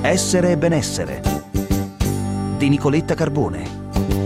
Essere e benessere di Nicoletta Carbone.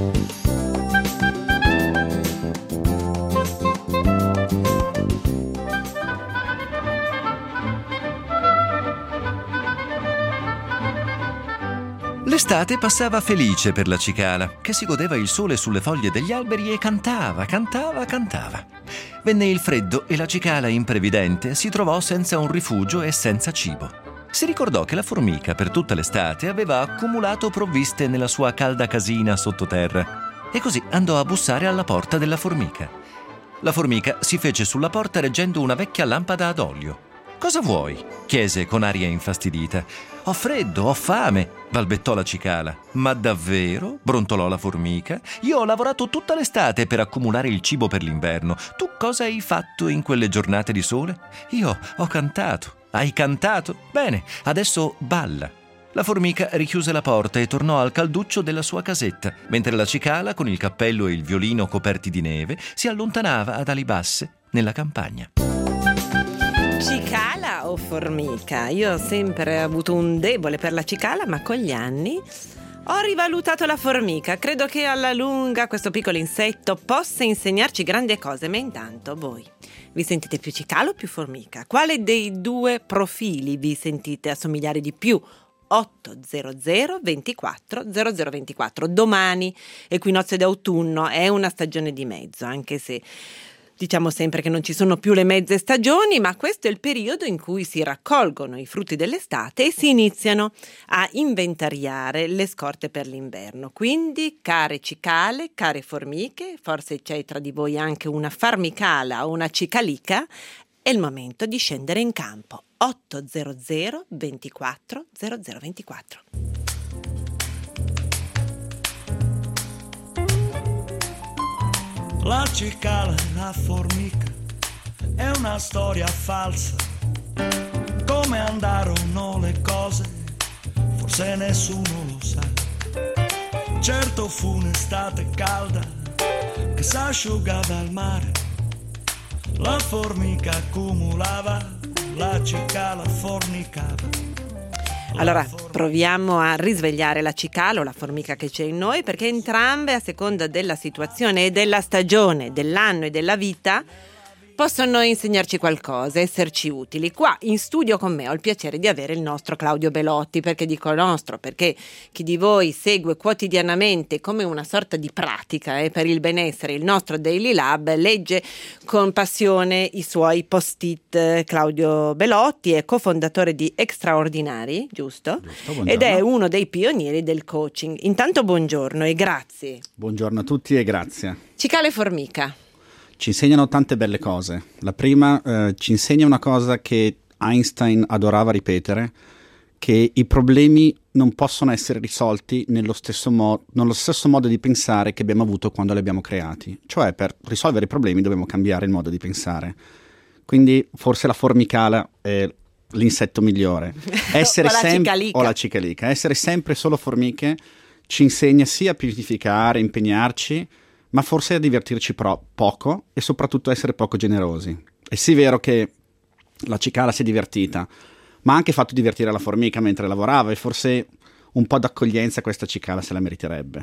L'estate passava felice per la cicala, che si godeva il sole sulle foglie degli alberi e cantava. Venne il freddo e la cicala, imprevidente, si trovò senza un rifugio e senza cibo. Si ricordò che la formica per tutta l'estate aveva accumulato provviste nella sua calda casina sottoterra e così andò a bussare alla porta della formica. La formica si fece sulla porta reggendo una vecchia lampada ad olio. «Cosa vuoi?» chiese con aria infastidita. «Ho freddo, ho fame», balbettò la cicala. «Ma davvero?» brontolò la formica. «Io ho lavorato tutta l'estate per accumulare il cibo per l'inverno. Tu cosa hai fatto in quelle giornate di sole?» «Io ho cantato». «Hai cantato? Bene, adesso balla». La formica richiuse la porta e tornò al calduccio della sua casetta, mentre la cicala, con il cappello e il violino coperti di neve, si allontanava ad ali basse nella campagna. Cicala o formica? Io ho sempre avuto un debole per la cicala, ma con gli anni ho rivalutato la formica. Credo che alla lunga questo piccolo insetto possa insegnarci grandi cose, ma intanto voi vi sentite più cicala o più formica? Quale dei due profili vi sentite assomigliare di più? 800 24 0024. Domani, equinozio d'autunno, è una stagione di mezzo, anche se diciamo sempre che non ci sono più le mezze stagioni, ma questo è il periodo in cui si raccolgono i frutti dell'estate e si iniziano a inventariare le scorte per l'inverno. Quindi, care cicale, care formiche, forse c'è tra di voi anche una farmicala o una cicalica, è il momento di scendere in campo. 800 24 0024. La cicala e la formica è una storia falsa. Come andarono le cose, forse nessuno lo sa. Certo fu un'estate calda che s'asciugava al mare. La formica accumulava, la cicala fornicava. Allora proviamo a risvegliare la cicala o la formica che c'è in noi, perché entrambe, a seconda della situazione e della stagione, dell'anno e della vita, possono insegnarci qualcosa, esserci utili. Qua in studio con me ho il piacere di avere il nostro Claudio Belotti. Perché dico nostro? Perché chi di voi segue quotidianamente come una sorta di pratica per il benessere il nostro Daily Lab, legge con passione i suoi post-it. Claudio Belotti è cofondatore di Extraordinari, giusto? Ed è uno dei pionieri del coaching. Intanto buongiorno e grazie. Buongiorno a tutti e grazie. Cicala e formica ci insegnano tante belle cose. La prima ci insegna una cosa che Einstein adorava ripetere, che i problemi non possono essere risolti nello stesso modo di pensare che abbiamo avuto quando li abbiamo creati. Cioè, per risolvere i problemi dobbiamo cambiare il modo di pensare. Quindi forse la formicala è l'insetto migliore. Essere o la cicalica. Essere sempre solo formiche ci insegna sia a pianificare, impegnarci, ma forse a divertirci poco e soprattutto a essere poco generosi. È sì vero che la cicala si è divertita, ma ha anche fatto divertire la formica mentre lavorava, e forse un po' d'accoglienza questa cicala se la meriterebbe.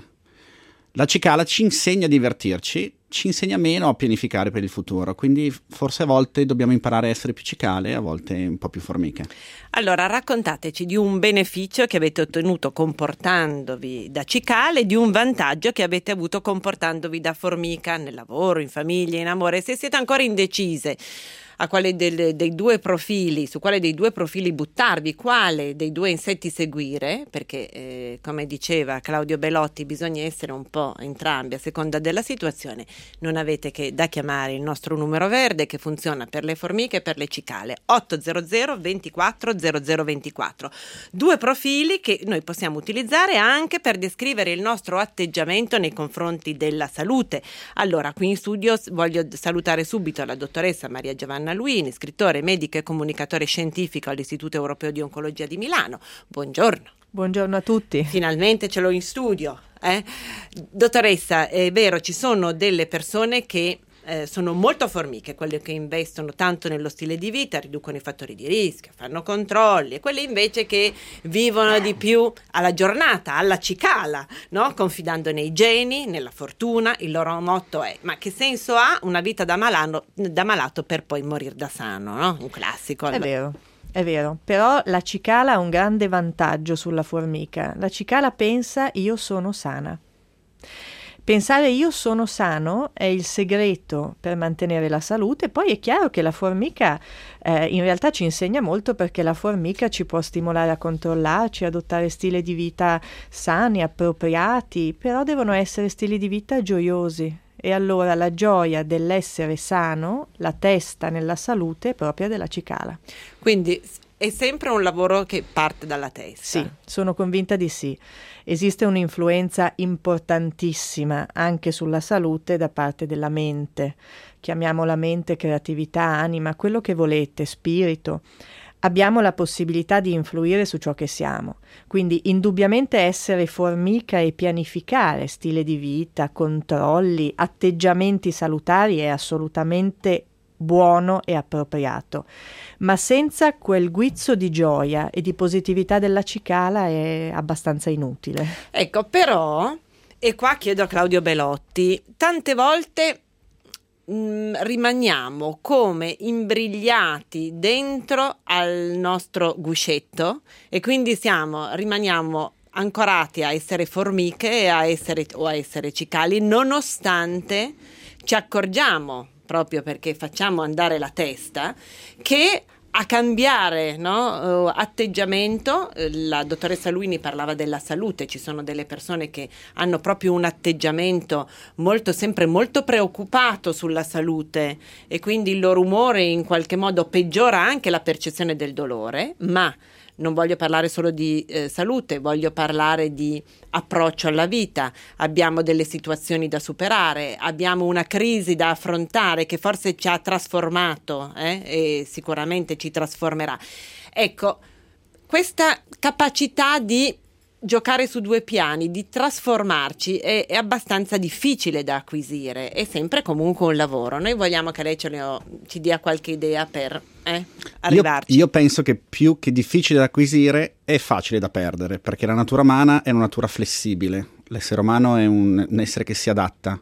La cicala ci insegna a divertirci, ci insegna meno a pianificare per il futuro, quindi forse a volte dobbiamo imparare a essere più cicale e a volte un po' più formiche. Allora raccontateci di un beneficio che avete ottenuto comportandovi da cicale e di un vantaggio che avete avuto comportandovi da formica, nel lavoro, in famiglia, in amore. Se siete ancora indecise a quale dei due profili, su quale dei due profili buttarvi, quale dei due insetti seguire, perché come diceva Claudio Belotti bisogna essere un po' entrambi a seconda della situazione, non avete che da chiamare il nostro numero verde che funziona per le formiche e per le cicale, 800 24 0024. Due profili che noi possiamo utilizzare anche per descrivere il nostro atteggiamento nei confronti della salute. Allora, qui in studio voglio salutare subito la dottoressa Maria Giovanna Luini, scrittore, medico e comunicatore scientifico all'Istituto Europeo di Oncologia di Milano. Buongiorno. Buongiorno a tutti. Finalmente ce l'ho in studio. Dottoressa, è vero, ci sono delle persone che sono molto formiche, quelle che investono tanto nello stile di vita, riducono i fattori di rischio, fanno controlli, e quelle invece che vivono di più alla giornata, alla cicala, no? Confidando nei geni, nella fortuna. Il loro motto è: ma che senso ha una vita da malato per poi morire da sano, no? Un classico. È vero, però la cicala ha un grande vantaggio sulla formica. La cicala pensa: io sono sana. Pensare io sono sano è il segreto per mantenere la salute. Poi è chiaro che la formica in realtà ci insegna molto, perché la formica ci può stimolare a controllarci, adottare stili di vita sani, appropriati, però devono essere stili di vita gioiosi. E allora la gioia dell'essere sano, la testa nella salute, è propria della cicala. Quindi è sempre un lavoro che parte dalla testa. Sì, sono convinta di sì. Esiste un'influenza importantissima anche sulla salute da parte della mente. Chiamiamola mente, creatività, anima, quello che volete, spirito. Abbiamo la possibilità di influire su ciò che siamo. Quindi indubbiamente essere formica e pianificare stile di vita, controlli, atteggiamenti salutari è assolutamente buono e appropriato, ma senza quel guizzo di gioia e di positività della cicala è abbastanza inutile. Ecco, però, e qua chiedo a Claudio Belotti, tante volte rimaniamo come imbrigliati dentro al nostro guscetto, e quindi rimaniamo ancorati a essere formiche o a essere cicali, nonostante ci accorgiamo, proprio perché facciamo andare la testa, che a cambiare, no? Atteggiamento. La dottoressa Luini parlava della salute. Ci sono delle persone che hanno proprio un atteggiamento sempre molto preoccupato sulla salute, e quindi il loro umore in qualche modo peggiora anche la percezione del dolore. Ma non voglio parlare solo di salute, voglio parlare di approccio alla vita. Abbiamo delle situazioni da superare, abbiamo una crisi da affrontare che forse ci ha trasformato, e sicuramente ci trasformerà. Ecco, questa capacità di giocare su due piani, di trasformarci, è abbastanza difficile da acquisire, è sempre comunque un lavoro. Noi vogliamo che lei ci dia qualche idea per arrivarci. Io penso che più che difficile da acquisire è facile da perdere, perché la natura umana è una natura flessibile, l'essere umano è un essere che si adatta.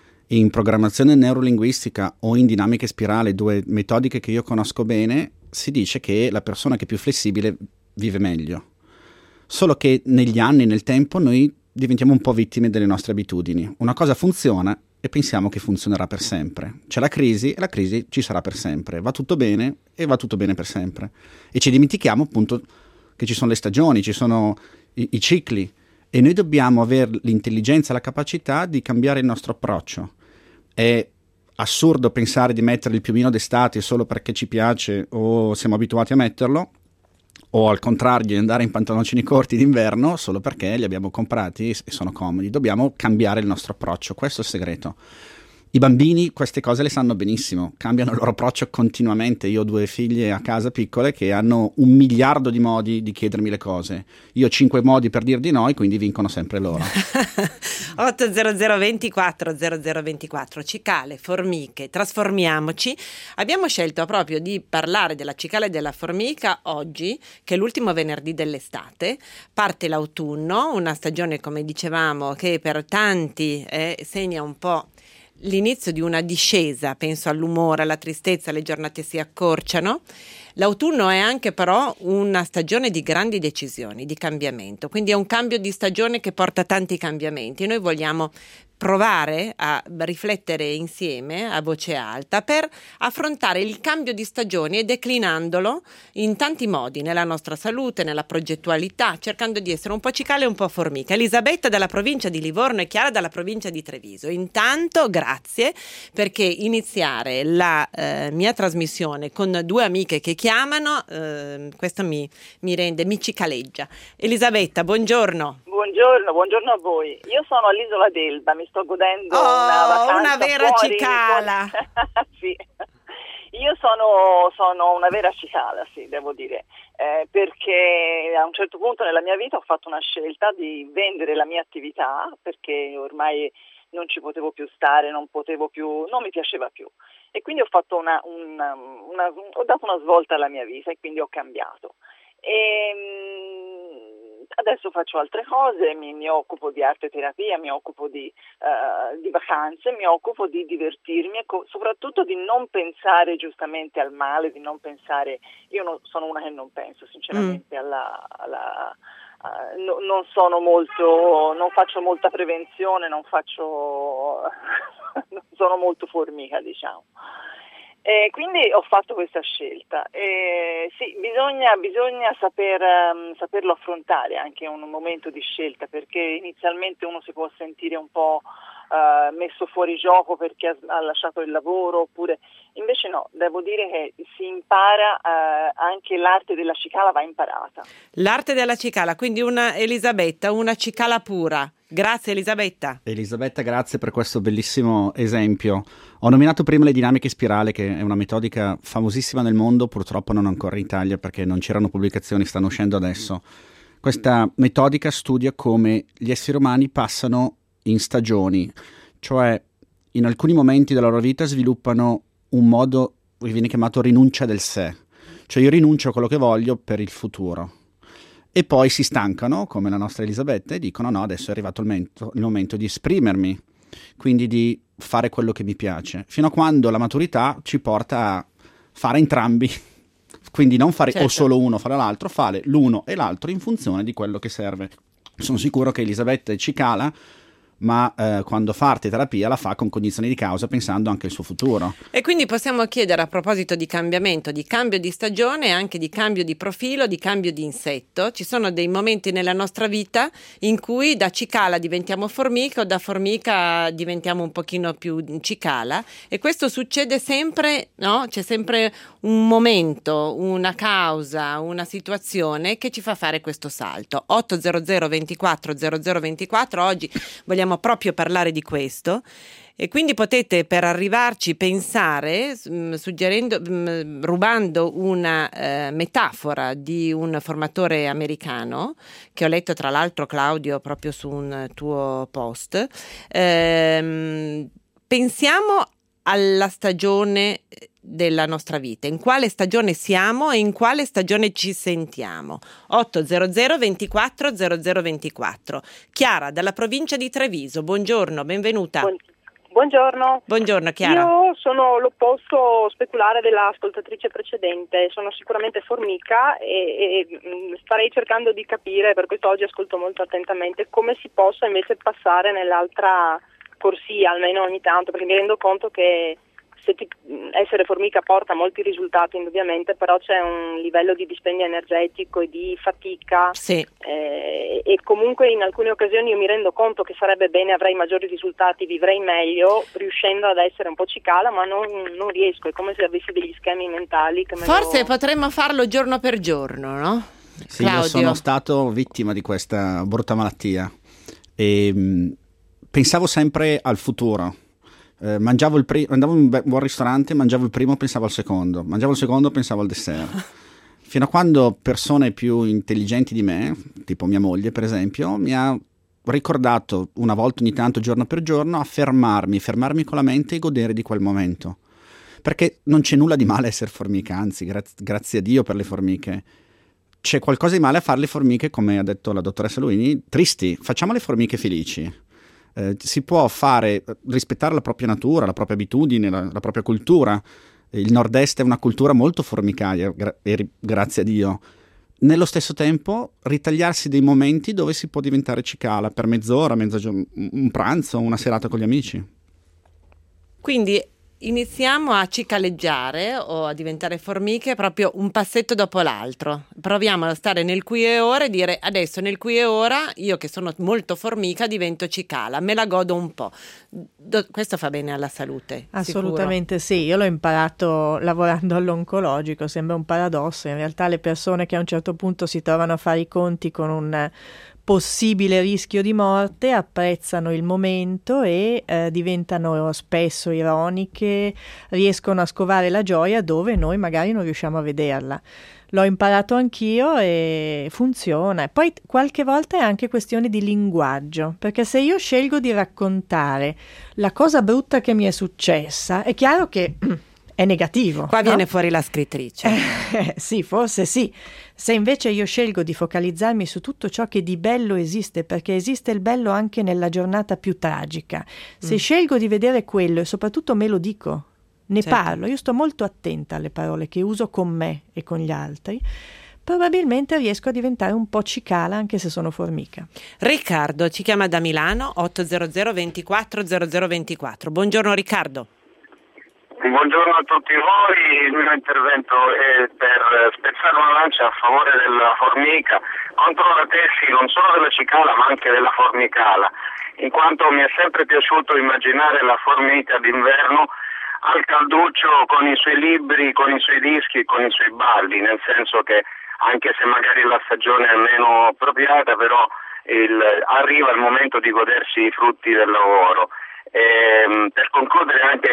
In programmazione neurolinguistica o in dinamiche spirale, due metodiche che io conosco bene, si dice che la persona che è più flessibile vive meglio. Solo che negli anni, nel tempo, noi diventiamo un po' vittime delle nostre abitudini. Una cosa funziona e pensiamo che funzionerà per sempre. C'è la crisi e la crisi ci sarà per sempre. Va tutto bene e va tutto bene per sempre. E ci dimentichiamo appunto che ci sono le stagioni, ci sono i cicli, e noi dobbiamo avere l'intelligenza, la capacità di cambiare il nostro approccio. È assurdo pensare di mettere il piumino d'estate solo perché ci piace o siamo abituati a metterlo, o al contrario di andare in pantaloncini corti d'inverno solo perché li abbiamo comprati e sono comodi. Dobbiamo cambiare il nostro approccio, questo è il segreto. I bambini queste cose le sanno benissimo, cambiano il loro approccio continuamente. Io ho 2 figlie a casa piccole che hanno 1 miliardo di modi di chiedermi le cose. Io ho 5 modi per dir di no, e quindi vincono sempre loro. 800 24 0024, cicale, formiche, trasformiamoci. Abbiamo scelto proprio di parlare della cicala e della formica oggi, che è l'ultimo venerdì dell'estate. Parte l'autunno, una stagione, come dicevamo, che per tanti segna un po' l'inizio di una discesa, penso all'umore, alla tristezza, le giornate si accorciano. L'autunno è anche però una stagione di grandi decisioni, di cambiamento, quindi è un cambio di stagione che porta tanti cambiamenti. Noi vogliamo provare a riflettere insieme a voce alta per affrontare il cambio di stagione e declinandolo in tanti modi, nella nostra salute, nella progettualità, cercando di essere un po' cicale e un po' formica. Elisabetta dalla provincia di Livorno e Chiara dalla provincia di Treviso. Intanto grazie, perché iniziare la mia trasmissione con 2 amiche che chiamano, questo mi cicaleggia. Elisabetta, buongiorno. Buongiorno a voi. Io sono all'Isola d'Elba, mi sto godendo una vacanza una vera fuori cicala. Sì. Io sono una vera cicala, sì, devo dire, perché a un certo punto nella mia vita ho fatto una scelta di vendere la mia attività, perché ormai non ci potevo più stare, non mi piaceva più. E quindi ho fatto ho dato una svolta alla mia vita e quindi ho cambiato. Adesso faccio altre cose, mi occupo di arte terapia, mi occupo di vacanze, mi occupo di divertirmi e soprattutto di non pensare giustamente al male, di non pensare, sono una che non penso sinceramente non sono molto, non faccio molta prevenzione, non sono molto formica, diciamo. Quindi ho fatto questa scelta. Sì, bisogna saperlo affrontare anche in un momento di scelta, perché inizialmente uno si può sentire un po' messo fuori gioco perché ha lasciato il lavoro, oppure invece no, devo dire che si impara, anche l'arte della cicala va imparata. L'arte della cicala, quindi una Elisabetta, una cicala pura. Grazie Elisabetta. Elisabetta, grazie per questo bellissimo esempio. Ho nominato prima le dinamiche spirale, che è una metodica famosissima nel mondo, purtroppo non ancora in Italia perché non c'erano pubblicazioni, stanno uscendo adesso. Questa metodica studia come gli esseri umani passano in stagioni, cioè in alcuni momenti della loro vita sviluppano un modo che viene chiamato rinuncia del sé, cioè io rinuncio a quello che voglio per il futuro. E poi si stancano, come la nostra Elisabetta, e dicono no, adesso è arrivato il momento di esprimermi, quindi di fare quello che mi piace, fino a quando la maturità ci porta a fare entrambi, quindi non fare o solo uno, fare l'altro, fare l'uno e l'altro in funzione di quello che serve. Sono sicuro che Elisabetta è cicala, ma quando fa arte terapia la fa con cognizione di causa, pensando anche al suo futuro. E quindi possiamo chiedere, a proposito di cambiamento, di cambio di stagione, anche di cambio di profilo, di cambio di insetto. Ci sono dei momenti nella nostra vita in cui da cicala diventiamo formica o da formica diventiamo un pochino più cicala, e questo succede sempre, no? C'è sempre un momento, una causa, una situazione che ci fa fare questo salto. 800 24 00 24, oggi vogliamo proprio parlare di questo, e quindi potete, per arrivarci, pensare, suggerendo, rubando una metafora di un formatore americano che ho letto tra l'altro, Claudio, proprio su un tuo post. Pensiamo alla stagione della nostra vita, in quale stagione siamo e in quale stagione ci sentiamo. 800 24 00 24. Chiara, dalla provincia di Treviso, buongiorno, benvenuta. Buongiorno. Buongiorno Chiara. Io sono l'opposto speculare dell'ascoltatrice precedente, sono sicuramente formica e starei cercando di capire, per questo oggi ascolto molto attentamente, come si possa invece passare nell'altra corsia, almeno ogni tanto, perché mi rendo conto che essere formica porta molti risultati indubbiamente, però c'è un livello di dispendio energetico e di fatica, sì. E comunque in alcune occasioni io mi rendo conto che sarebbe bene, avrei maggiori risultati, vivrei meglio riuscendo ad essere un po' cicala, ma non riesco, è come se avessi degli schemi mentali che forse potremmo farlo giorno per giorno, no? Sì, Claudio. Io sono stato vittima di questa brutta malattia e pensavo sempre al futuro. Andavo in un buon ristorante, mangiavo il primo, pensavo al secondo, mangiavo il secondo, pensavo al dessert, fino a quando persone più intelligenti di me, tipo mia moglie per esempio, mi ha ricordato una volta ogni tanto, giorno per giorno, a fermarmi con la mente e godere di quel momento, perché non c'è nulla di male essere formica, anzi grazie a Dio per le formiche. C'è qualcosa di male a fare le formiche, come ha detto la dottoressa Luini, tristi. Facciamo le formiche felici. Si può rispettare la propria natura, la propria abitudine, la propria cultura. Il nord-est è una cultura molto formicaia, grazie a Dio. Nello stesso tempo ritagliarsi dei momenti dove si può diventare cicala per mezz'ora, un pranzo, una serata con gli amici. Quindi iniziamo a cicaleggiare o a diventare formiche proprio un passetto dopo l'altro. Proviamo a stare nel qui e ora e dire: adesso nel qui e ora io, che sono molto formica, divento cicala, me la godo un po'. Questo fa bene alla salute. Assolutamente sicuro. Sì, io l'ho imparato lavorando all'oncologico, sembra un paradosso, in realtà le persone che a un certo punto si trovano a fare i conti con un possibile rischio di morte apprezzano il momento e diventano spesso ironiche, riescono a scovare la gioia dove noi magari non riusciamo a vederla. L'ho imparato anch'io e funziona. E poi qualche volta è anche questione di linguaggio, perché se io scelgo di raccontare la cosa brutta che mi è successa, è chiaro che è negativo. Qua viene fuori la scrittrice. Sì, forse sì. Se invece io scelgo di focalizzarmi su tutto ciò che di bello esiste, perché esiste il bello anche nella giornata più tragica, se scelgo di vedere quello e soprattutto me lo dico, ne parlo, io sto molto attenta alle parole che uso con me e con gli altri, probabilmente riesco a diventare un po' cicala anche se sono formica. Riccardo ci chiama da Milano, 800 24 0024. Buongiorno Riccardo. Buongiorno a tutti voi, il mio intervento è per spezzare una lancia a favore della formica contro la tesi non solo della cicala ma anche della formicala, in quanto mi è sempre piaciuto immaginare la formica d'inverno al calduccio con i suoi libri, con i suoi dischi, con i suoi balli, nel senso che anche se magari la stagione è meno appropriata, però arriva il momento di godersi i frutti del lavoro. Per concludere anche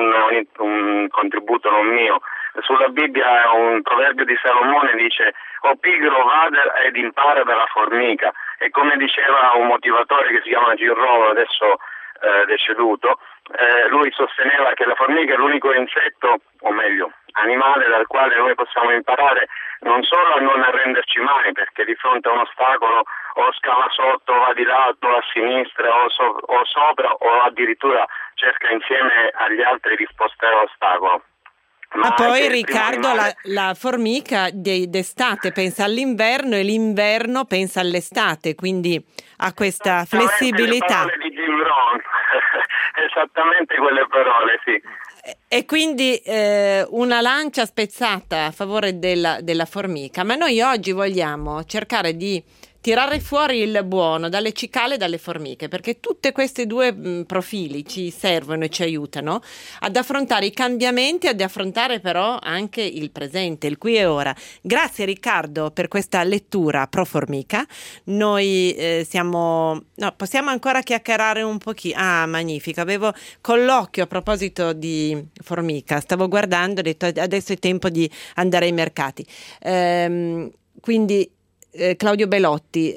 un contributo non mio, sulla Bibbia un proverbio di Salomone dice: o pigro vada ed impara dalla formica, e come diceva un motivatore che si chiama Girolo, adesso deceduto, lui sosteneva che la formica è l'unico insetto, o meglio animale, dal quale noi possiamo imparare non solo a non arrenderci mai, perché di fronte a un ostacolo o scava sotto, va di lato, a sinistra o sopra, o addirittura cerca insieme agli altri risposte all'ostacolo. Ma poi Riccardo, la formica d'estate pensa all'inverno e l'inverno pensa all'estate, quindi ha questa flessibilità. Le parole di Jim Rohn. Esattamente quelle parole, sì. E quindi una lancia spezzata a favore della formica, ma noi oggi vogliamo cercare di tirare fuori il buono dalle cicale e dalle formiche, perché tutte queste due profili ci servono e ci aiutano ad affrontare i cambiamenti, ad affrontare però anche il presente, il qui e ora. Grazie Riccardo per questa lettura pro formica. Noi possiamo ancora chiacchierare un pochino. Ah, magnifico, avevo colloquio a proposito di formica, stavo guardando, ho detto adesso è tempo di andare ai mercati, quindi Claudio Belotti,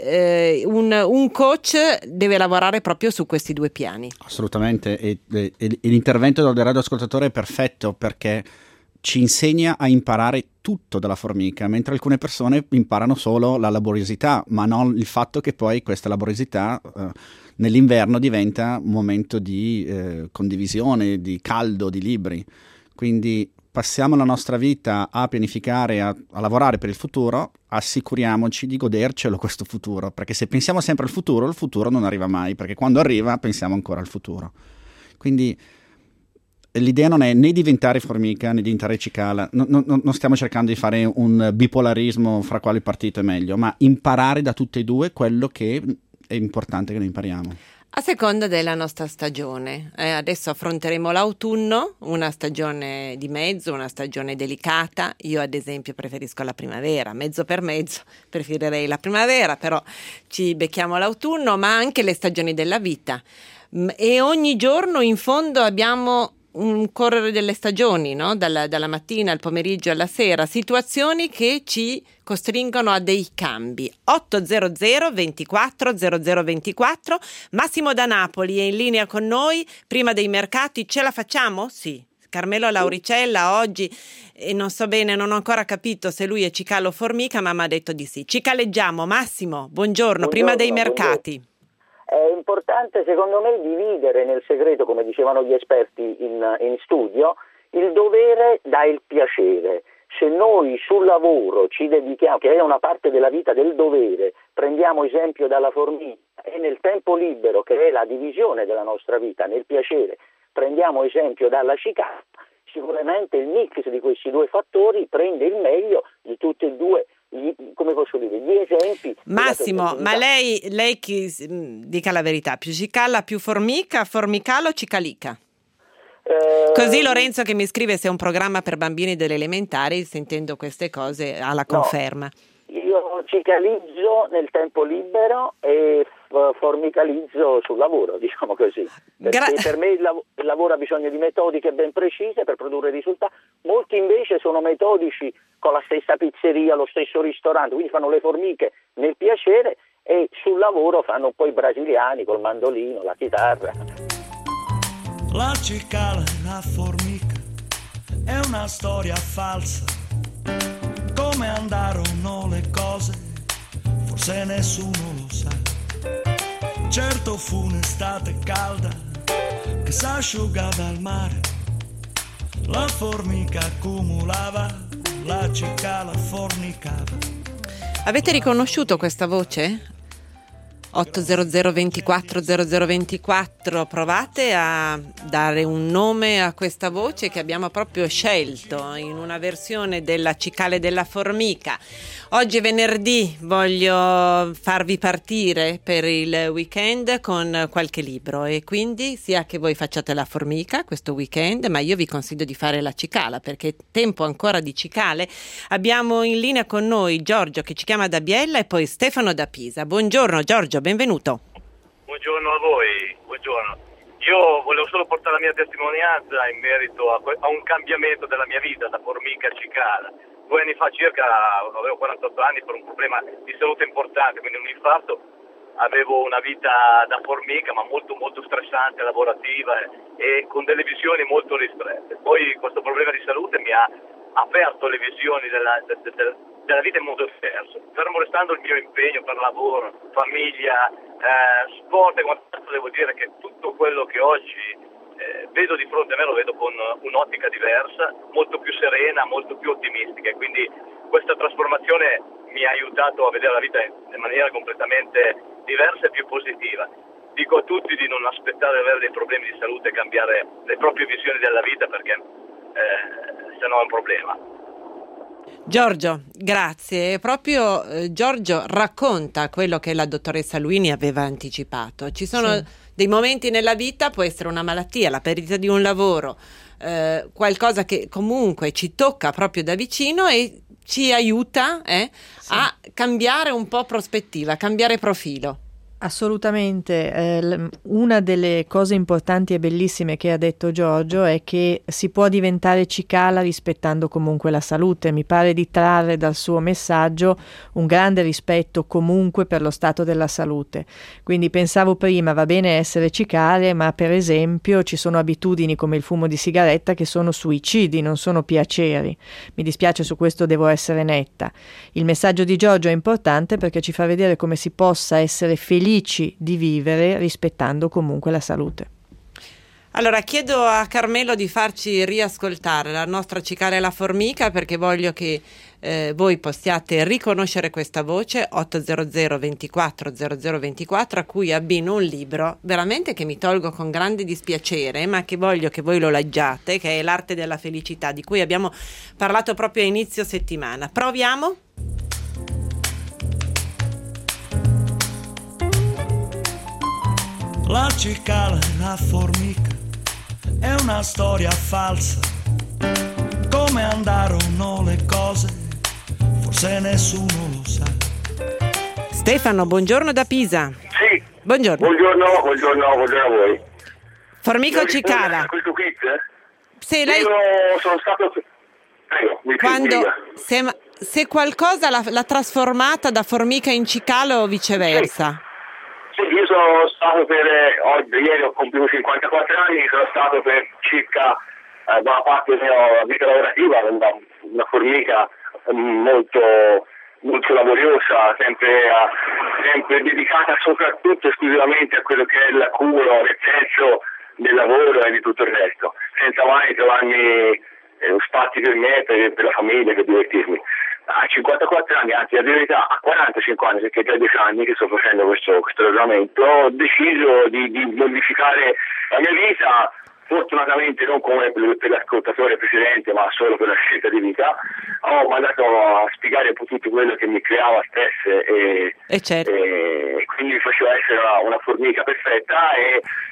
un coach deve lavorare proprio su questi due piani. Assolutamente, e l'intervento del radioascoltatore è perfetto perché ci insegna a imparare tutto dalla formica, mentre alcune persone imparano solo la laboriosità, ma non il fatto che poi questa laboriosità nell'inverno diventa un momento di condivisione, di caldo, di libri. Quindi passiamo la nostra vita a pianificare, a lavorare per il futuro, assicuriamoci di godercelo questo futuro, perché se pensiamo sempre al futuro, il futuro non arriva mai, perché quando arriva pensiamo ancora al futuro. Quindi l'idea non è né diventare formica né diventare cicala, non stiamo cercando di fare un bipolarismo fra quale partito è meglio, ma imparare da tutte e due quello che è importante che noi impariamo. A seconda della nostra stagione. Adesso affronteremo l'autunno, una stagione di mezzo, una stagione delicata. Io ad esempio preferisco la primavera, mezzo per mezzo, preferirei la primavera, però ci becchiamo l'autunno, ma anche le stagioni della vita. E ogni giorno in fondo abbiamo un correre delle stagioni, no? Dalla mattina al pomeriggio alla sera, situazioni che ci costringono a dei cambi. 800 24 0024. Massimo da Napoli è in linea con noi. Prima dei mercati ce la facciamo? Sì. Carmelo Lauricella oggi, e non so bene, non ho ancora capito se lui è cicalo o formica, ma mi ha detto di sì. Cicaleggiamo. Massimo, buongiorno. Prima dei mercati. È importante secondo me dividere nel segreto, come dicevano gli esperti in studio, il dovere dal piacere. Se noi sul lavoro ci dedichiamo, che è una parte della vita del dovere, prendiamo esempio dalla formica, e nel tempo libero, che è la divisione della nostra vita, nel piacere, prendiamo esempio dalla cicala, sicuramente il mix di questi due fattori prende il meglio di tutti e due. Come posso dire, gli esempi. Massimo, ma lei dica la verità, più cicala, più formica, formicala o cicalica? Così Lorenzo che mi scrive se è un programma per bambini delle elementari, sentendo queste cose ha la conferma. Io cicalizzo nel tempo libero e formicalizzo sul lavoro, diciamo così. Perché per me il lavoro ha bisogno di metodiche ben precise per produrre risultati. Molti invece sono metodici con la stessa pizzeria, lo stesso ristorante, quindi fanno le formiche nel piacere e sul lavoro fanno un po' i brasiliani col mandolino, la chitarra. La cicala e la formica è una storia falsa. Come andarono le cose, forse nessuno lo sa. Certo fu un'estate calda che s'asciugava al mare. La formica accumulava, la cicala fornicava. Avete riconosciuto questa voce? 800 24 0024, provate a dare un nome a questa voce che abbiamo proprio scelto in una versione della cicale della formica. Oggi è venerdì, voglio farvi partire per il weekend con qualche libro e quindi sia che voi facciate la formica questo weekend, ma io vi consiglio di fare la cicala perché è tempo ancora di cicale. Abbiamo in linea con noi Giorgio che ci chiama da Biella e poi Stefano da Pisa. Buongiorno Giorgio, benvenuto. Buongiorno a voi, buongiorno. Io volevo solo portare la mia testimonianza in merito a un cambiamento della mia vita da formica a cicala. 2 anni fa circa, avevo 48 anni per un problema di salute importante, quindi un infarto. Avevo una vita da formica ma molto molto stressante, lavorativa e con delle visioni molto ristrette. Poi questo problema di salute mi ha aperto le visioni della vita in modo diverso, fermo restando il mio impegno per lavoro, famiglia, sport e quant'altro. Devo dire che tutto quello che oggi vedo di fronte a me lo vedo con un'ottica diversa, molto più serena, molto più ottimistica, e quindi questa trasformazione mi ha aiutato a vedere la vita in maniera completamente diversa e più positiva. Dico a tutti di non aspettare di avere dei problemi di salute e cambiare le proprie visioni della vita, perché se no è un problema. Giorgio, grazie. Proprio Giorgio racconta quello che la dottoressa Luini aveva anticipato. Ci sono dei momenti nella vita, può essere una malattia, la perdita di un lavoro, qualcosa che comunque ci tocca proprio da vicino e ci aiuta a cambiare un po' prospettiva, cambiare profilo. Assolutamente, una delle cose importanti e bellissime che ha detto Giorgio è che si può diventare cicala rispettando comunque la salute. Mi pare di trarre dal suo messaggio un grande rispetto comunque per lo stato della salute. Quindi pensavo prima, va bene essere cicale, ma per esempio ci sono abitudini come il fumo di sigaretta che sono suicidi, non sono piaceri. Mi dispiace, su questo devo essere netta. Il messaggio di Giorgio è importante perché ci fa vedere come si possa essere felici di vivere rispettando comunque la salute. Allora chiedo a Carmelo di farci riascoltare la nostra cicala e la formica, perché voglio che voi possiate riconoscere questa voce. 800 24 0024, a cui abbino un libro veramente che mi tolgo con grande dispiacere, ma che voglio che voi lo leggiate, che è L'arte della felicità, di cui abbiamo parlato proprio a inizio settimana. Proviamo? La cicala e la formica è una storia falsa. Come andarono le cose, forse nessuno lo sa. Stefano, buongiorno da Pisa. Sì. Buongiorno. Buongiorno a voi. Formica o cicala? Questo quiz? Se lei... Io sono stato... Prego, quando se qualcosa l'ha trasformata da formica in cicala o viceversa? Sì, io sono stato ieri ho compiuto 54 anni, sono stato per circa buona parte della mia vita lavorativa una formica molto molto laboriosa, sempre dedicata soprattutto esclusivamente a quello che è l'accumulo nel senso del lavoro e di tutto il resto, senza mai trovarmi spazi per me, per la famiglia, per divertirmi. A 54 anni, anzi a verità a 45 anni, perché già 10 anni che sto facendo questo ragionamento, ho deciso di modificare la mia vita, fortunatamente non come per l'ascoltatore precedente, ma solo per la scelta di vita. Ho mandato a spiegare un po' tutto quello che mi creava stress e quindi mi faceva essere una formica perfetta, e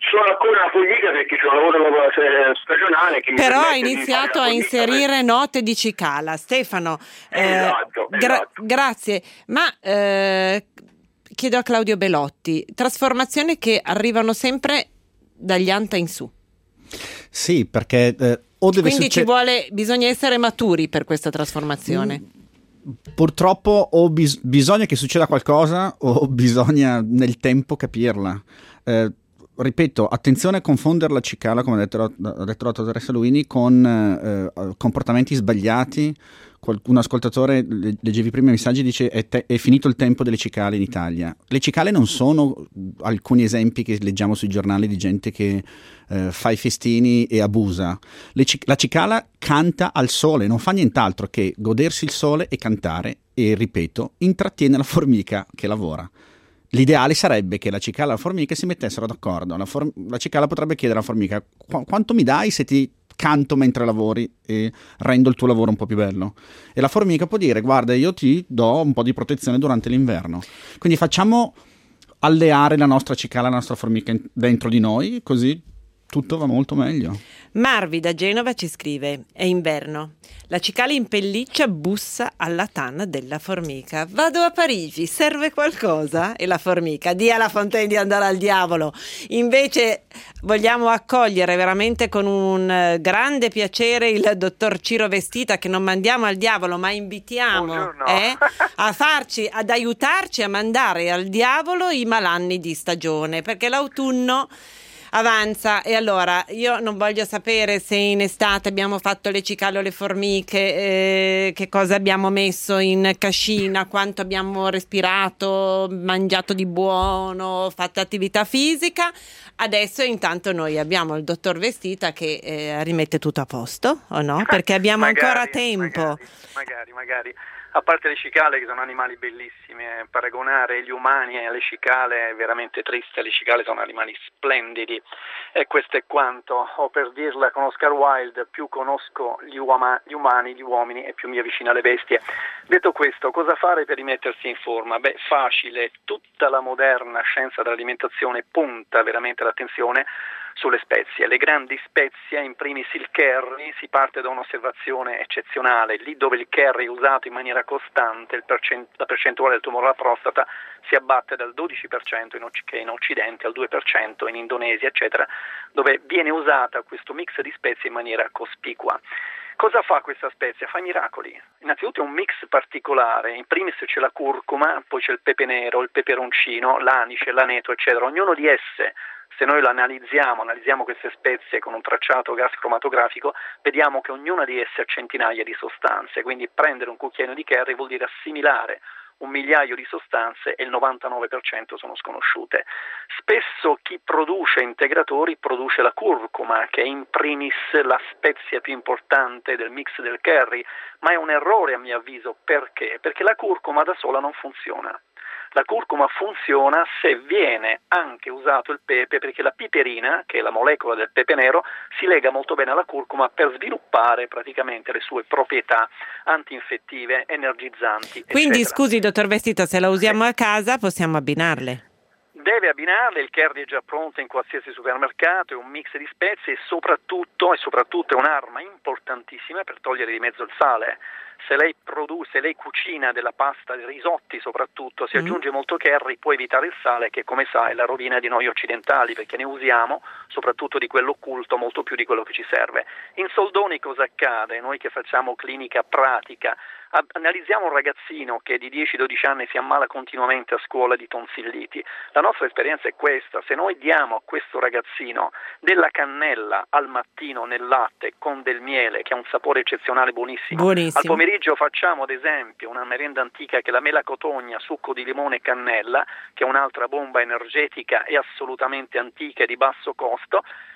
sono ancora una formica perché c'è un lavoro stagionale che però ha mi permette di iniziato fare a la formica. inserire note di cicala. Stefano, Esatto. grazie, ma chiedo a Claudio Belotti, trasformazioni che arrivano sempre dagli anta in su. Sì, perché o deve Quindi bisogna essere maturi per questa trasformazione. Purtroppo o bisogna che succeda qualcosa o bisogna nel tempo capirla. Ripeto, attenzione a confondere la cicala, come ha detto la dottoressa Luini, con comportamenti sbagliati. Un ascoltatore, leggevi prima i messaggi, dice è finito il tempo delle cicale in Italia. Le cicale non sono alcuni esempi che leggiamo sui giornali di gente che fa i festini e abusa. La cicala canta al sole, non fa nient'altro che godersi il sole e cantare, e ripeto, intrattiene la formica che lavora. L'ideale sarebbe che la cicala e la formica si mettessero d'accordo. La cicala potrebbe chiedere alla formica: quanto mi dai se ti canto mentre lavori e rendo il tuo lavoro un po' più bello? E la formica può dire: guarda, io ti do un po' di protezione durante l'inverno. Quindi facciamo alleare la nostra cicala, la nostra formica dentro di noi, così tutto va molto meglio. Marvi da Genova ci scrive: è inverno, la cicala in pelliccia bussa alla tana della formica. Vado a Parigi, serve qualcosa? E la formica: di alla Fontaine di andare al diavolo. Invece vogliamo accogliere veramente con un grande piacere il dottor Ciro Vestita, che non mandiamo al diavolo ma invitiamo ad aiutarci a mandare al diavolo i malanni di stagione, perché l'autunno avanza. E allora io non voglio sapere se in estate abbiamo fatto le cicale o le formiche, che cosa abbiamo messo in cascina, quanto abbiamo respirato, mangiato di buono, fatto attività fisica. Adesso intanto noi abbiamo il dottor Vestita che rimette tutto a posto, o no? Perché abbiamo ancora tempo. Magari. A parte le cicale, che sono animali bellissimi, paragonare gli umani alle cicale è veramente triste. Le cicale sono animali splendidi, e questo è quanto. O per dirla con Oscar Wilde: più conosco gli umani, gli uomini, e più mi avvicino alle bestie. Detto questo, cosa fare per rimettersi in forma? Beh, facile. Tutta la moderna scienza dell'alimentazione punta veramente l'attenzione sulle spezie. Le grandi spezie, in primis il curry. Si parte da un'osservazione eccezionale: lì dove il curry è usato in maniera costante, la percentuale del tumore alla prostata si abbatte dal 12% in Occidente al 2% in Indonesia, eccetera, dove viene usata questo mix di spezie in maniera cospicua. Cosa fa questa spezia? Fa miracoli. Innanzitutto è un mix particolare: in primis c'è la curcuma, poi c'è il pepe nero, il peperoncino, l'anice, l'aneto, eccetera. Ognuno di esse, se noi lo analizziamo queste spezie con un tracciato gas cromatografico, vediamo che ognuna di esse ha centinaia di sostanze. Quindi prendere un cucchiaino di curry vuol dire assimilare 1.000.000 di sostanze, e il 99% sono sconosciute. Spesso chi produce integratori produce la curcuma, che è in primis la spezia più importante del mix del curry, ma è un errore a mio avviso. Perché? Perché la curcuma da sola non funziona. La curcuma funziona se viene anche usato il pepe, perché la piperina, che è la molecola del pepe nero, si lega molto bene alla curcuma per sviluppare praticamente le sue proprietà antinfettive, energizzanti, Quindi eccetera. scusi dottor Vestita, se la usiamo a casa possiamo abbinarle? Deve abbinarle, il curry è già pronto in qualsiasi supermercato, è un mix di spezie e soprattutto è un'arma importantissima per togliere di mezzo il sale. Se lei cucina della pasta, dei risotti soprattutto, si aggiunge molto curry, può evitare il sale, che come sa è la rovina di noi occidentali, perché ne usiamo soprattutto di quello occulto molto più di quello che ci serve. In soldoni cosa accade? Noi che facciamo clinica pratica, analizziamo un ragazzino che di 10-12 anni si ammala continuamente a scuola di tonsilliti. La nostra esperienza è questa: se noi diamo a questo ragazzino della cannella al mattino nel latte con del miele, che ha un sapore eccezionale, buonissimo. Al pomeriggio facciamo ad esempio una merenda antica che è la mela cotogna, succo di limone e cannella, che è un'altra bomba energetica e assolutamente antica e di basso costo.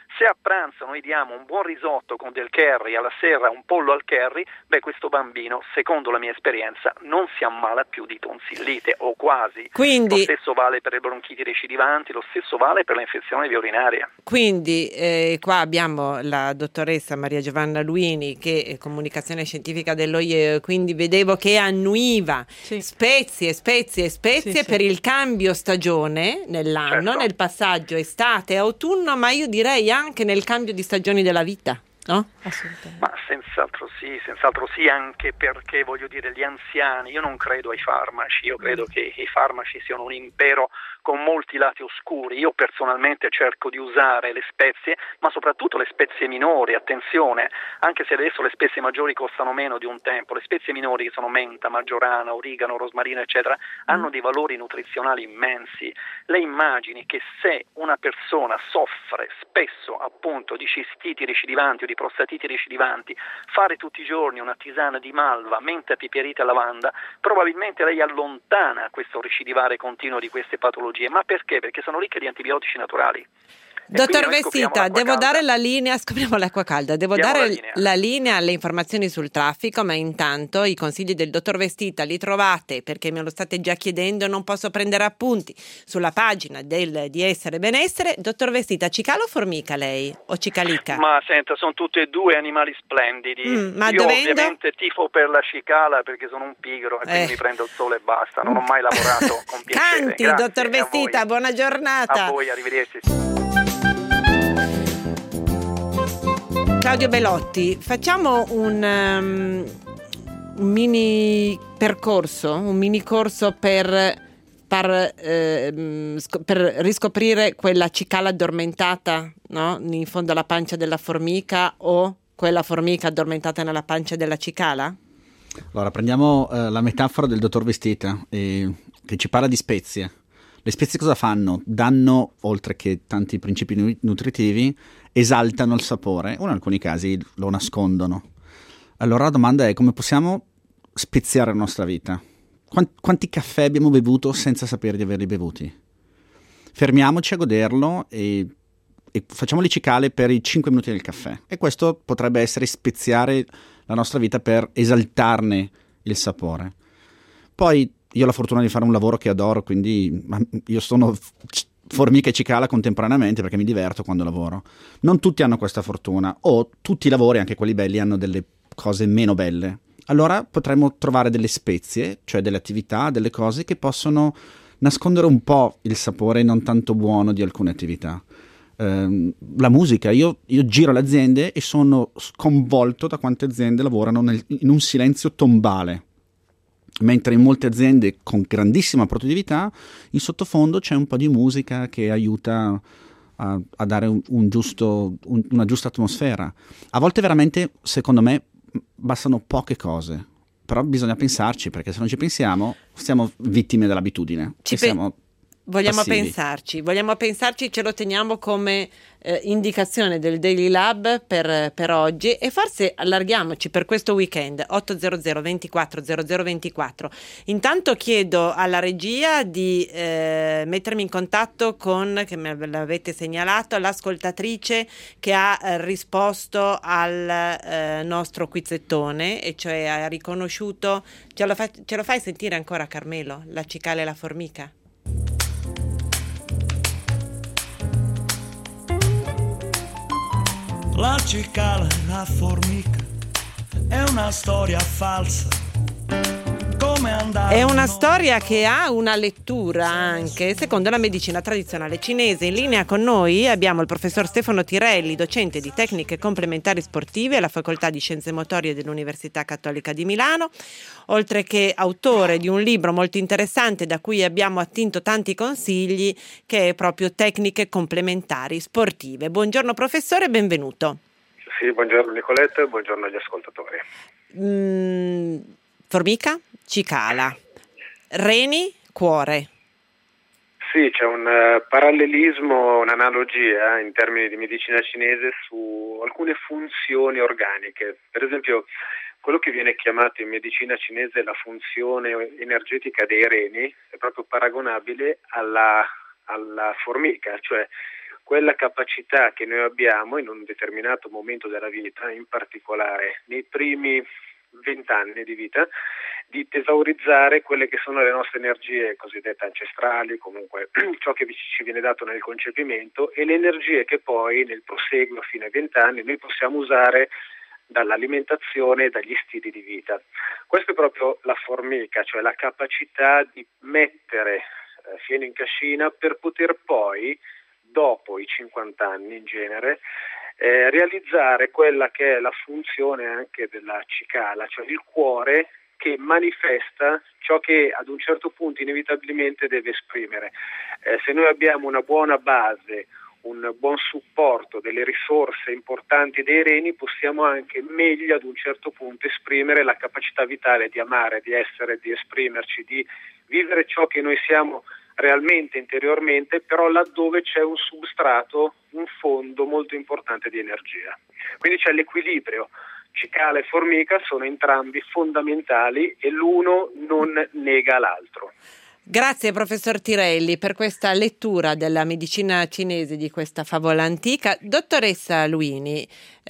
Se a pranzo noi diamo un buon risotto con del curry, alla sera un pollo al curry, questo bambino, secondo la mia esperienza, non si ammala più di tonsillite o quasi. Quindi, lo stesso vale per le bronchiti recidivanti, lo stesso vale per l'infezione via urinaria. Quindi qua abbiamo la dottoressa Maria Giovanna Luini, che è comunicazione scientifica dell'OIE, quindi vedevo che annuiva spezie Sì. per il cambio stagione nell'anno, nel passaggio estate-autunno, ma io direi anche nel cambio di stagioni della vita, no? Assolutamente. Ma senz'altro sì, anche perché voglio dire, gli anziani, io non credo ai farmaci, io credo che i farmaci siano un impero con molti lati oscuri. Io personalmente cerco di usare le spezie, ma soprattutto le spezie minori, attenzione, anche se adesso le spezie maggiori costano meno di un tempo, le spezie minori che sono menta, maggiorana, origano, rosmarino eccetera, hanno dei valori nutrizionali immensi. Le immagini che se una persona soffre spesso appunto di cistiti recidivanti o di prostatiti recidivanti, fare tutti i giorni una tisana di malva, menta, piperita e lavanda, probabilmente lei allontana questo recidivare continuo di queste patologie. Ma perché? Perché sono ricche di antibiotici naturali. Dottor Vestita, devo dare la linea, scopriamo l'acqua calda, devo dare la linea alle informazioni sul traffico, ma intanto i consigli del dottor Vestita li trovate, perché me lo state già chiedendo, non posso prendere appunti, sulla pagina di Essere Benessere. Dottor Vestita, cicala o formica lei? O cicalica? Ma senta, sono tutti e due animali splendidi. Ma io dovendo? ovviamente tifo per la cicala perché sono un pigro e quindi mi prendo il sole e basta, non ho mai lavorato con piacere. Canti, Grazie, dottor Vestita, buona giornata. A voi, arrivederci. Claudio Belotti, facciamo un mini percorso, un mini corso per riscoprire quella cicala addormentata, no? In fondo alla pancia della formica, o quella formica addormentata nella pancia della cicala? Allora, prendiamo la metafora del dottor Vestita, che ci parla di spezie. Le spezie cosa fanno? Danno, oltre che tanti principi nutritivi, esaltano il sapore o in alcuni casi lo nascondono. Allora la domanda è: come possiamo speziare la nostra vita? Quanti caffè abbiamo bevuto senza sapere di averli bevuti? Fermiamoci a goderlo e facciamoli cicale per i 5 minuti del caffè. E questo potrebbe essere speziare la nostra vita per esaltarne il sapore. Poi io ho la fortuna di fare un lavoro che adoro, quindi io sono formica e cicala contemporaneamente perché mi diverto quando lavoro. Non tutti hanno questa fortuna, o tutti i lavori, anche quelli belli, hanno delle cose meno belle. Allora potremmo trovare delle spezie, cioè delle attività, delle cose che possono nascondere un po' il sapore non tanto buono di alcune attività. La musica, io giro le aziende e sono sconvolto da quante aziende lavorano in un silenzio tombale. Mentre in molte aziende con grandissima produttività, in sottofondo c'è un po' di musica che aiuta a dare una giusta atmosfera. A volte veramente, secondo me, bastano poche cose, però bisogna pensarci, perché se non ci pensiamo siamo vittime dell'abitudine. Vogliamo pensarci, ce lo teniamo come indicazione del Daily Lab per oggi, e forse allarghiamoci per questo weekend. 800 24 0024. Intanto chiedo alla regia di mettermi in contatto con, che me l'avete segnalato, l'ascoltatrice che ha risposto al nostro quizzettone, e cioè ha riconosciuto, ce lo fai sentire ancora, Carmelo, la cicala e la formica? La cicala e la formica è una storia falsa. È una storia che ha una lettura anche secondo la medicina tradizionale cinese. In linea con noi abbiamo il professor Stefano Tirelli, docente di tecniche complementari sportive alla Facoltà di Scienze Motorie dell'Università Cattolica di Milano, oltre che autore di un libro molto interessante da cui abbiamo attinto tanti consigli, che è proprio Tecniche complementari sportive. Buongiorno professore, benvenuto. Sì, buongiorno Nicoletta e buongiorno agli ascoltatori. Formica, cicala, reni, cuore. Sì, c'è un parallelismo, un'analogia in termini di medicina cinese su alcune funzioni organiche. Per esempio, quello che viene chiamato in medicina cinese la funzione energetica dei reni è proprio paragonabile alla formica, cioè quella capacità che noi abbiamo in un determinato momento della vita, in particolare nei primi 20 anni di vita, di tesaurizzare quelle che sono le nostre energie cosiddette ancestrali, comunque ciò che ci viene dato nel concepimento, e le energie che poi nel proseguo fino ai 20 anni noi possiamo usare dall'alimentazione e dagli stili di vita. Questo è proprio la formica, cioè la capacità di mettere fieno in cascina per poter poi, dopo i 50 anni in genere, realizzare quella che è la funzione anche della cicala, cioè il cuore che manifesta ciò che ad un certo punto inevitabilmente deve esprimere. Se noi abbiamo una buona base, un buon supporto, delle risorse importanti dei reni, possiamo anche meglio ad un certo punto esprimere la capacità vitale di amare, di essere, di esprimerci, di vivere ciò che noi siamo realmente interiormente, però laddove c'è un substrato, un fondo molto importante di energia. Quindi c'è l'equilibrio. Cicala e formica sono entrambi fondamentali e l'uno non nega l'altro. Grazie professor Tirelli per questa lettura della medicina cinese di questa favola antica. Dottoressa Luini,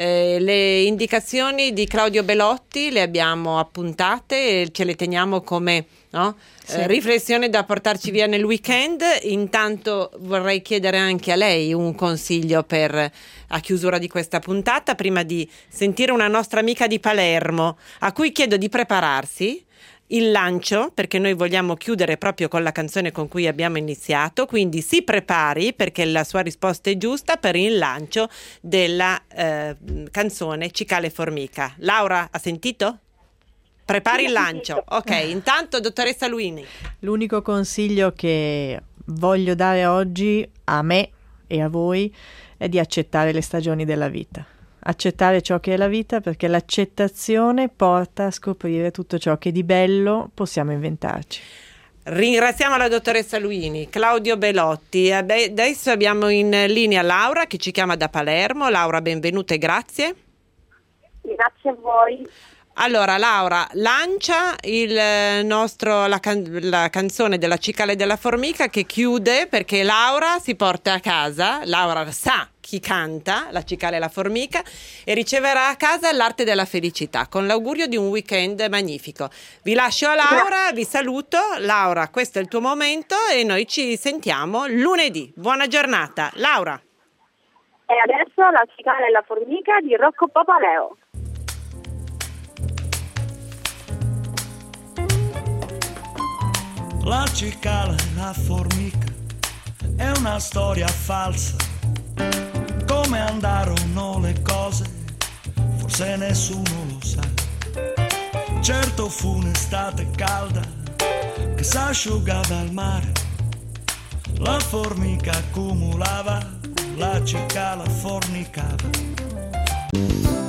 le indicazioni di Claudio Belotti le abbiamo appuntate e ce le teniamo come riflessione da portarci via nel weekend. Intanto vorrei chiedere anche a lei un consiglio a chiusura di questa puntata, prima di sentire una nostra amica di Palermo a cui chiedo di prepararsi il lancio, perché noi vogliamo chiudere proprio con la canzone con cui abbiamo iniziato, quindi si prepari, perché la sua risposta è giusta, per il lancio della canzone Cicala e Formica. Laura, ha sentito? Prepari il lancio. Ok, intanto dottoressa Luini. L'unico consiglio che voglio dare oggi a me e a voi è di accettare le stagioni della vita. Accettare ciò che è la vita, perché l'accettazione porta a scoprire tutto ciò che di bello possiamo inventarci. Ringraziamo la dottoressa Luini. Claudio Belotti. Adesso abbiamo in linea Laura che ci chiama da Palermo. Laura, benvenuta e grazie. Grazie a voi. Allora Laura, lancia la canzone della Cicala e della Formica che chiude, perché Laura si porta a casa, Laura sa chi canta la Cicala e la Formica e riceverà a casa l'arte della felicità, con l'augurio di un weekend magnifico. Vi lascio a Laura, vi saluto. Laura, questo è il tuo momento e noi ci sentiamo lunedì. Buona giornata. Laura. E adesso la Cicala e la Formica di Rocco Papaleo. La cicala e la formica è una storia falsa. Come andarono le cose, forse nessuno lo sa. Certo fu un'estate calda che s'asciugava al mare. La formica accumulava, la cicala fornicava.